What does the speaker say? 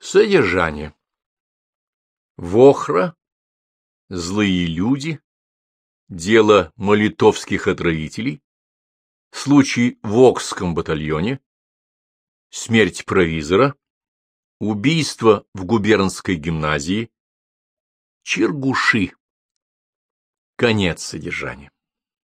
Содержание. Вохра, злые люди, дело молитовских отравителей, случай в Окском батальоне, смерть провизора, убийство в губернской гимназии, Чиргуши. Конец содержания.